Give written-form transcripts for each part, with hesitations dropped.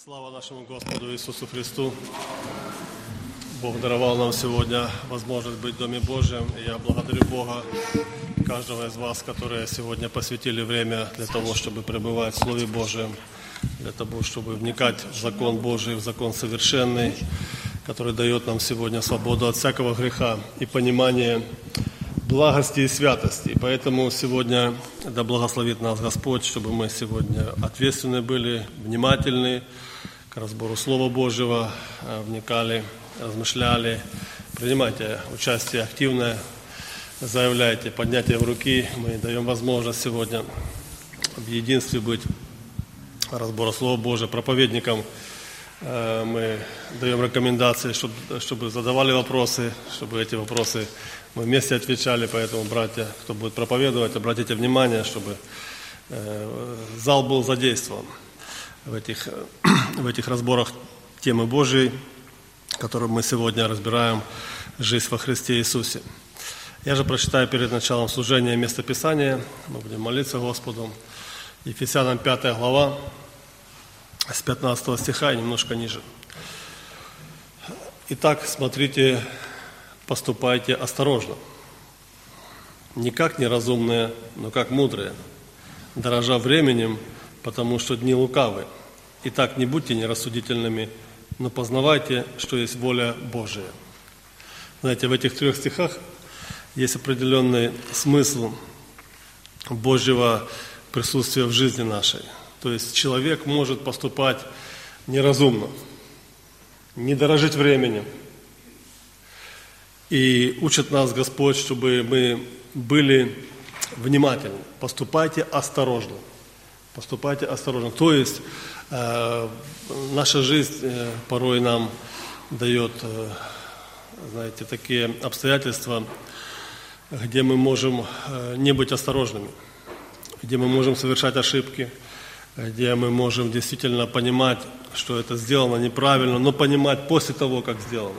Слава нашему Господу Иисусу Христу. Бог даровал нам сегодня возможность быть в Доме Божьем. И я благодарю Бога, каждого из вас, которые сегодня посвятили время для того, чтобы пребывать в Слове Божьем, для того, чтобы вникать в закон Божий, в закон совершенный, который дает нам сегодня свободу от всякого греха и понимание благости и святости. Поэтому сегодня да благословит нас Господь, чтобы мы сегодня ответственны были, внимательны к разбору Слова Божьего, вникали, размышляли. Принимайте участие активное, заявляйте поднятие в руки. Мы даем возможность сегодня в единстве быть разбора Слова Божьего. Проповедникам мы даем рекомендации, чтобы задавали вопросы, чтобы эти вопросы мы вместе отвечали. Поэтому, братья, кто будет проповедовать, обратите внимание, чтобы зал был задействован в этих разборах темы Божьей, которую мы сегодня разбираем, жизнь во Христе Иисусе. Я же прочитаю перед началом служения местописания. Мы будем молиться Господу. Ефесянам 5 глава, с 15 стиха и немножко ниже. Итак, смотрите, поступайте осторожно. Не как неразумные, но как мудрые, дорожа временем, потому что дни лукавы. Итак, не будьте нерассудительными, но познавайте, что есть воля Божия. Знаете, в этих 3 стихах есть определенный смысл Божьего присутствия в жизни нашей. То есть человек может поступать неразумно, не дорожить временем. И учит нас Господь, чтобы мы были внимательны. Поступайте осторожно. Поступайте осторожно. То есть наша жизнь порой нам дает, знаете, такие обстоятельства, где мы можем не быть осторожными, где мы можем совершать ошибки, где мы можем действительно понимать, что это сделано неправильно, но понимать после того, как сделано.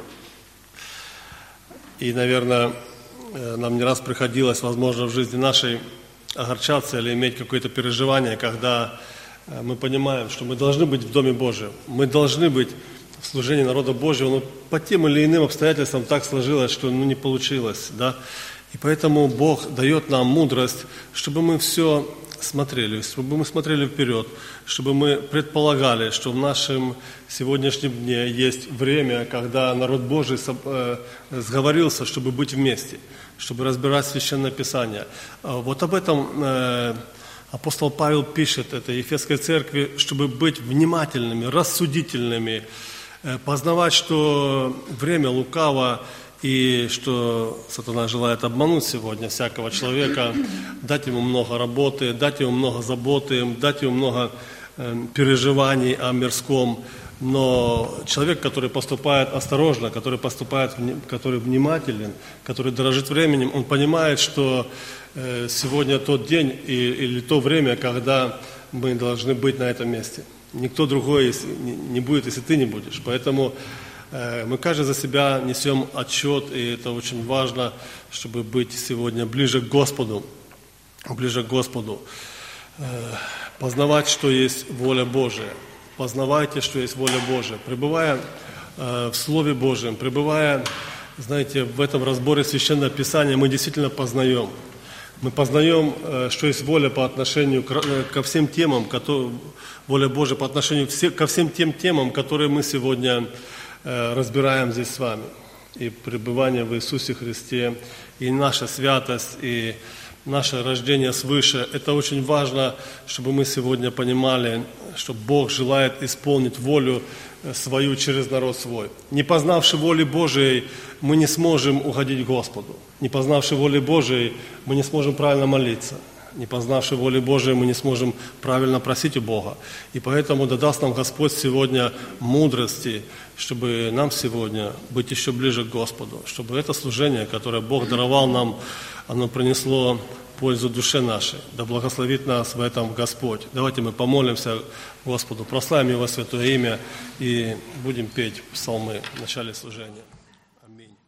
И, наверное, нам не раз приходилось, возможно, в жизни нашей огорчаться или иметь какое-то переживание, когда мы понимаем, что мы должны быть в Доме Божьем, мы должны быть в служении народа Божьего, но по тем или иным обстоятельствам так сложилось, что не получилось, да. И поэтому Бог дает нам мудрость, чтобы мы все смотрели, чтобы мы смотрели вперед, чтобы мы предполагали, что в нашем сегодняшнем дне есть время, когда народ Божий сговорился, чтобы быть вместе, чтобы разбирать Священное Писание. Вот об этом апостол Павел пишет этой Ефесской церкви, чтобы быть внимательными, рассудительными, познавать, что время лукаво, и что сатана желает обмануть сегодня всякого человека, дать ему много работы, дать ему много заботы, дать ему много переживаний о мирском. Но человек, который поступает осторожно, который внимателен, который дорожит временем, он понимает, что сегодня тот день или то время, когда мы должны быть на этом месте. Никто другой не будет, если ты не будешь. Поэтому мы каждый за себя несем отчет, и это очень важно, чтобы быть сегодня ближе к Господу, познавать, что есть воля Божия. Познавайте, что есть воля Божия. Пребывая в Слове Божьем, пребывая, знаете, в этом разборе Священного Писания, мы действительно познаем. Мы познаем, что есть воля по отношению ко всем темам, воля Божия по отношению ко всем тем темам, которые мы сегодня разбираем здесь с вами. И пребывание в Иисусе Христе, и наша святость, и наше рождение свыше. Это очень важно, чтобы мы сегодня понимали, что Бог желает исполнить волю свою через народ свой. Не познавши воли Божией, мы не сможем угодить Господу. Не познавши воли Божией, мы не сможем правильно молиться. Не познавши воли Божией, мы не сможем правильно просить у Бога. И поэтому да даст нам Господь сегодня мудрости, чтобы нам сегодня быть еще ближе к Господу, чтобы это служение, которое Бог даровал нам, оно принесло пользу душе нашей. Да благословит нас в этом Господь. Давайте мы помолимся Господу, прославим Его святое имя и будем петь псалмы в начале служения.